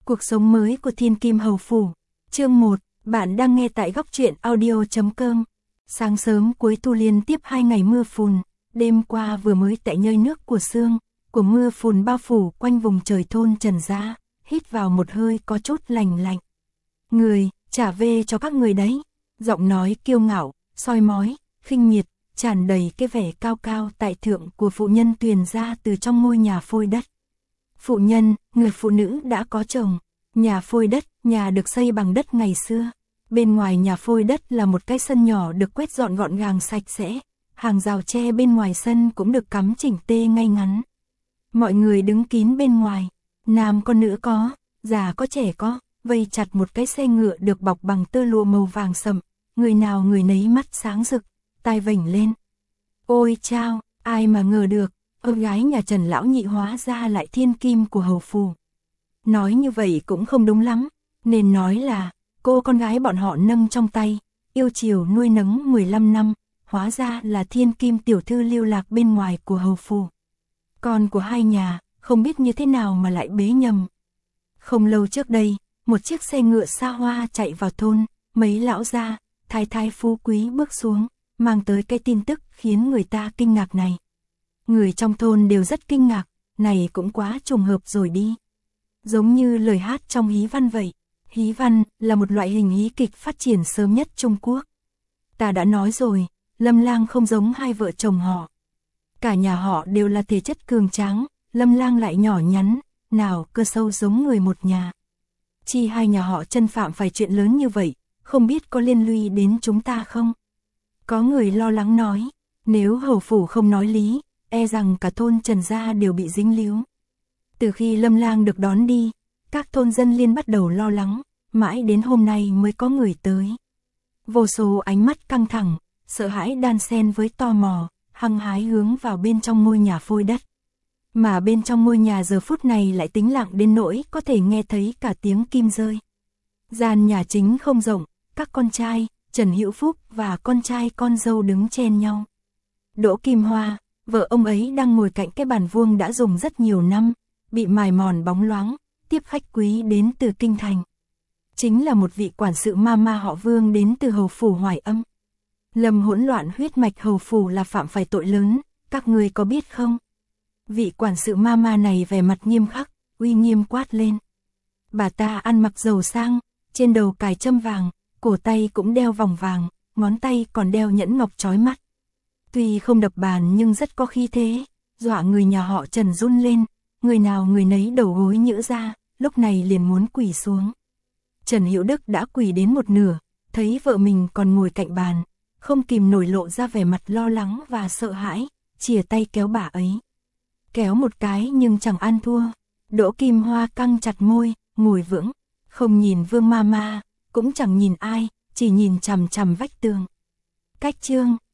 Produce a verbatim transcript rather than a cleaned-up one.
Cuộc sống mới của Thiên Kim Hầu Phủ. Chương một, bạn đang nghe tại góc truyện audio chấm com. Sáng sớm cuối thu liên tiếp hai ngày mưa phùn, đêm qua vừa mới tại nhơi nước của sương, của mưa phùn bao phủ quanh vùng trời thôn Trần Gia, hít vào một hơi có chút lành lạnh. Người, trả về cho các người đấy. Giọng nói kiêu ngạo, soi mói, khinh miệt, tràn đầy cái vẻ cao cao tại thượng của phụ nhân truyền ra từ trong ngôi nhà phôi đất. Phụ nhân, người phụ nữ đã có chồng. Nhà phôi đất, nhà được xây bằng đất ngày xưa. Bên ngoài nhà phôi đất là một cái sân nhỏ được quét dọn gọn gàng sạch sẽ. Hàng rào tre bên ngoài sân cũng được cắm chỉnh tê ngay ngắn. Mọi người đứng kín bên ngoài. Nam có nữ có, già có trẻ có, vây chặt một cái xe ngựa được bọc bằng tơ lụa màu vàng sậm. Người nào người nấy mắt sáng rực, tai vểnh lên. Ôi chao, ai mà ngờ được, con gái nhà Trần lão nhị hóa ra lại thiên kim của hầu phủ. Nói như vậy cũng không đúng lắm, nên nói là cô con gái bọn họ nâng trong tay, yêu chiều nuôi nấng mười lăm năm, hóa ra là thiên kim tiểu thư lưu lạc bên ngoài của hầu phủ. Con của hai nhà, không biết như thế nào mà lại bế nhầm. Không lâu trước đây, một chiếc xe ngựa xa hoa chạy vào thôn, mấy lão gia, thái thái phú quý bước xuống, mang tới cái tin tức khiến người ta kinh ngạc này. Người trong thôn đều rất kinh ngạc, này cũng quá trùng hợp rồi đi. Giống như lời hát trong hí văn vậy. Hí văn là một loại hình hí kịch phát triển sớm nhất Trung Quốc. Ta đã nói rồi, Lâm Lang không giống hai vợ chồng họ. Cả nhà họ đều là thể chất cường tráng, Lâm Lang lại nhỏ nhắn, nào cơ sâu giống người một nhà. Chi hai nhà họ Chân phạm phải chuyện lớn như vậy, không biết có liên lụy đến chúng ta không? Có người lo lắng nói, nếu hầu phủ không nói lý, e rằng cả thôn Trần Gia đều bị dính líu. Từ khi Lâm Lang được đón đi, các thôn dân liên bắt đầu lo lắng, mãi đến hôm nay mới có người tới. Vô số ánh mắt căng thẳng, sợ hãi đan xen với tò mò, hăng hái hướng vào bên trong ngôi nhà phôi đất. Mà bên trong ngôi nhà giờ phút này lại tĩnh lặng đến nỗi có thể nghe thấy cả tiếng kim rơi. Gian nhà chính không rộng, các con trai, Trần Hữu Phúc và con trai con dâu đứng chen nhau. Đỗ Kim Hoa, vợ ông ấy đang ngồi cạnh cái bàn vuông đã dùng rất nhiều năm, bị mài mòn bóng loáng, tiếp khách quý đến từ kinh thành. Chính là một vị quản sự ma ma họ Vương đến từ hầu phủ Hoài Âm. Lâm hỗn loạn huyết mạch hầu phủ là phạm phải tội lớn, các người có biết không? Vị quản sự ma ma này vẻ mặt nghiêm khắc, uy nghiêm quát lên. Bà ta ăn mặc giàu sang, trên đầu cài châm vàng, cổ tay cũng đeo vòng vàng, ngón tay còn đeo nhẫn ngọc chói mắt. Tuy không đập bàn nhưng rất có khí thế, dọa người nhà họ Trần run lên, người nào người nấy đầu gối nhỡ ra, lúc này liền muốn quỳ xuống. Trần Hữu Đức đã quỳ đến một nửa, thấy vợ mình còn ngồi cạnh bàn, không kìm nổi lộ ra vẻ mặt lo lắng và sợ hãi, chìa tay kéo bà ấy. Kéo một cái nhưng chẳng ăn thua. Đỗ Kim Hoa căng chặt môi, ngồi vững, không nhìn Vương ma ma, cũng chẳng nhìn ai, chỉ nhìn chằm chằm vách tường. Cách chương,